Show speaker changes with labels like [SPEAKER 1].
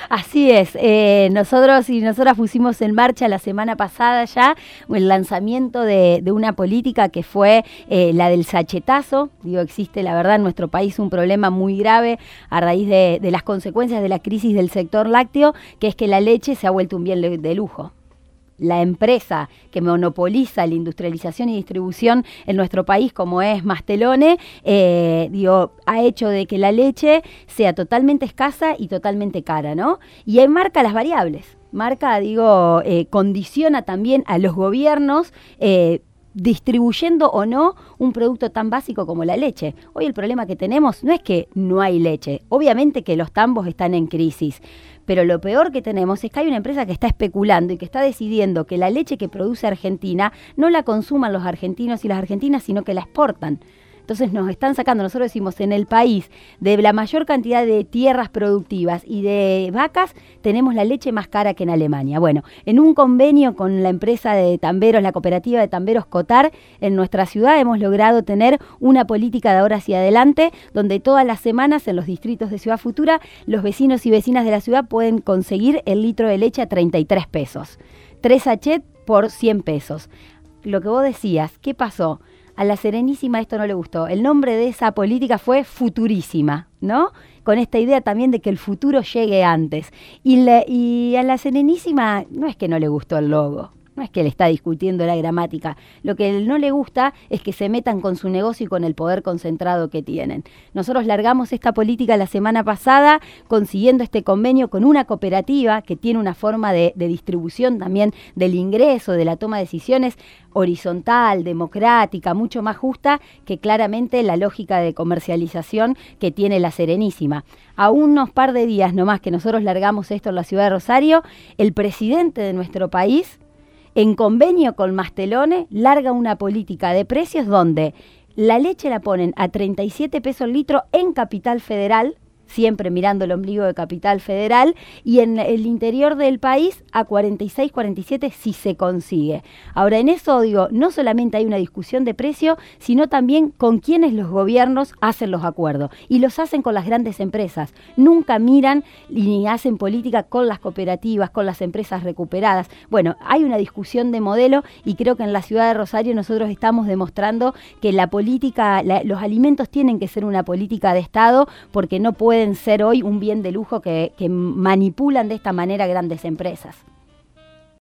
[SPEAKER 1] Así es, nosotros y nosotras pusimos en marcha la semana pasada ya el lanzamiento de una política que fue la del sachetazo. Digo, existe la verdad en nuestro país un problema muy grave a raíz de las consecuencias de la crisis del sector lácteo, que es que la leche se ha vuelto un bien de lujo. La empresa que monopoliza la industrialización y distribución en nuestro país, como es Mastelone, ha hecho de que la leche sea totalmente escasa y totalmente cara, ¿no? Y ahí marca las variables, condiciona también a los gobiernos, distribuyendo o no un producto tan básico como la leche. Hoy el problema que tenemos no es que no hay leche, obviamente que los tambos están en crisis, pero lo peor que tenemos es que hay una empresa que está especulando y que está decidiendo que la leche que produce Argentina no la consuman los argentinos y las argentinas, sino que la exportan. Entonces nos están sacando, nosotros decimos, en el país, de la mayor cantidad de tierras productivas y de vacas, tenemos la leche más cara que en Alemania. Bueno, en un convenio con la empresa de tamberos, la cooperativa de tamberos Cotar, en nuestra ciudad hemos logrado tener una política de ahora hacia adelante, donde todas las semanas en los distritos de Ciudad Futura, los vecinos y vecinas de la ciudad pueden conseguir el litro de leche a 33 pesos. 3 sachets por 100 pesos. Lo que vos decías, ¿qué pasó? A la Serenísima esto no le gustó. El nombre de esa política fue Futurísima, ¿no? Con esta idea también de que el futuro llegue antes. Y a la Serenísima no es que no le gustó el logo, no es que le está discutiendo la gramática. Lo que no le gusta es que se metan con su negocio y con el poder concentrado que tienen. Nosotros largamos esta política la semana pasada, consiguiendo este convenio con una cooperativa que tiene una forma de distribución también del ingreso, de la toma de decisiones horizontal, democrática, mucho más justa que claramente la lógica de comercialización que tiene la Serenísima. A unos par de días nomás que nosotros largamos esto en la ciudad de Rosario, el presidente de nuestro país, en convenio con Mastelone, larga una política de precios donde la leche la ponen a 37 pesos el litro en Capital Federal, siempre mirando el ombligo de Capital Federal, y en el interior del país a 46, 47 si se consigue. Ahora, en eso digo, no solamente hay una discusión de precio, sino también con quienes los gobiernos hacen los acuerdos, y los hacen con las grandes empresas. Nunca miran ni hacen política con las cooperativas, con las empresas recuperadas. Bueno, hay una discusión de modelo, y creo que en la ciudad de Rosario nosotros estamos demostrando que la política, los alimentos tienen que ser una política de Estado, porque no pueden ser hoy un bien de lujo que manipulan de esta manera grandes empresas.